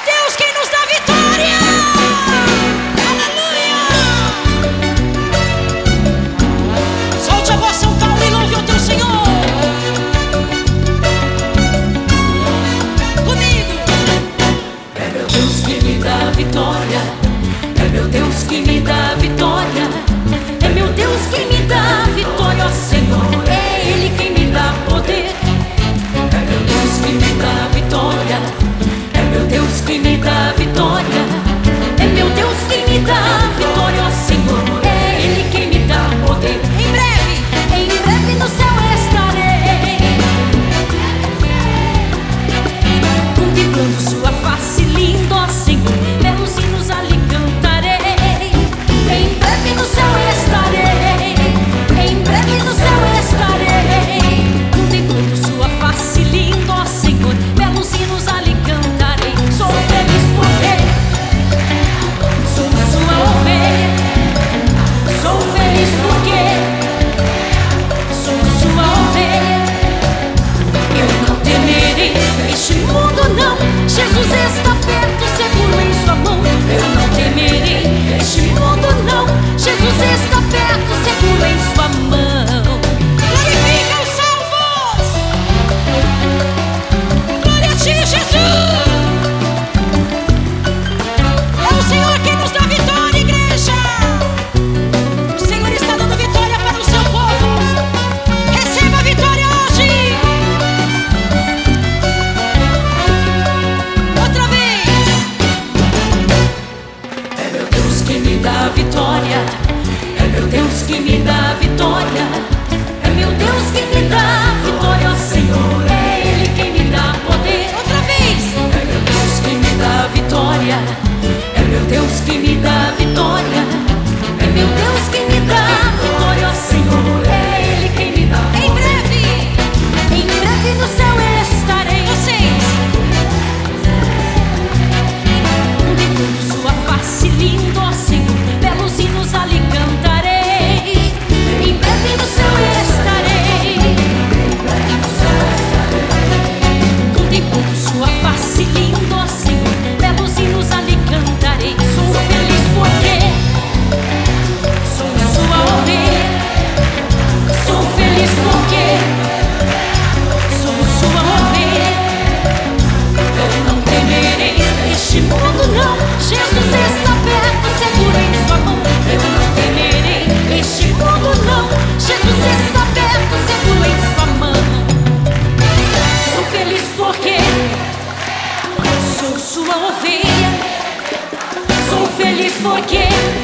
Deus quem nos dá vitória. Aleluia. Solte a voz, São Paulo, e louve o teu Senhor. Comigo. É meu Deus que me dá vitória. É meu Deus que me dá vitória. É meu Deus que me dá vitória, ó Senhor. É Ele quem me dá poder. É meu Deus que me dá vitória. É meu Deus que me dá vitória. É meu Deus que me dá vitória, ó Senhor. É Ele quem me dá poder. Em breve no céu estarei, contemplando sua face linda, ó Senhor. Belos hinos ali cantarei. Em breve no céu estarei. Em breve no céu estarei, contemplando sua face linda, ó Senhor. Belos hinos ali cantarei. Sou feliz porque sou sua ovelha. Sou feliz porque sou sua ovelha. Eu não temerei este mundo, não. Jesus está perto, seguro em sua mão. Eu não temerei este mundo, não. Jesus está perto, seguro em sua mão. Glorifica os salvos. Glória a ti, Jesus. É o Senhor quem nos dá vitória, igreja. O Senhor está dando vitória para o seu povo. Receba a vitória hoje. Outra vez. É meu Deus que me dá vitória. É meu Deus que me dá vitória. É meu Deus que me dá vitória, ó Senhor. É Ele quem me dá poder. Outra vez. É meu Deus que me dá vitória. É meu Deus que me dá vitória. É meu Deus que me dá vitória, ó Senhor. É Ele quem me dá Em breve no céu estarei. vocês. Contemplando sua face linda, ó Senhor. Belos hinos ali cantarei. Em breve no céu estarei. Contemplando sua face linda, ó Senhor. Belos hinos ali cantarei. Sou feliz porque sou sua ovelha. Sou feliz porque sou sua ovelha. Eu não temerei este mundo, não. Jesus está perto, seguro em sua mão. Eu não temerei este mundo, não. Jesus está perto, seguro em sua mão. Sou feliz porque sou sua ovelha. Sou feliz porque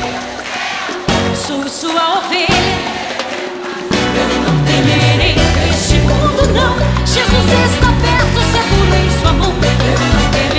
sou sua ovelha. Eu não temerei este mundo, não. Jesus está perto, seguro em sua mão. Eu não temerei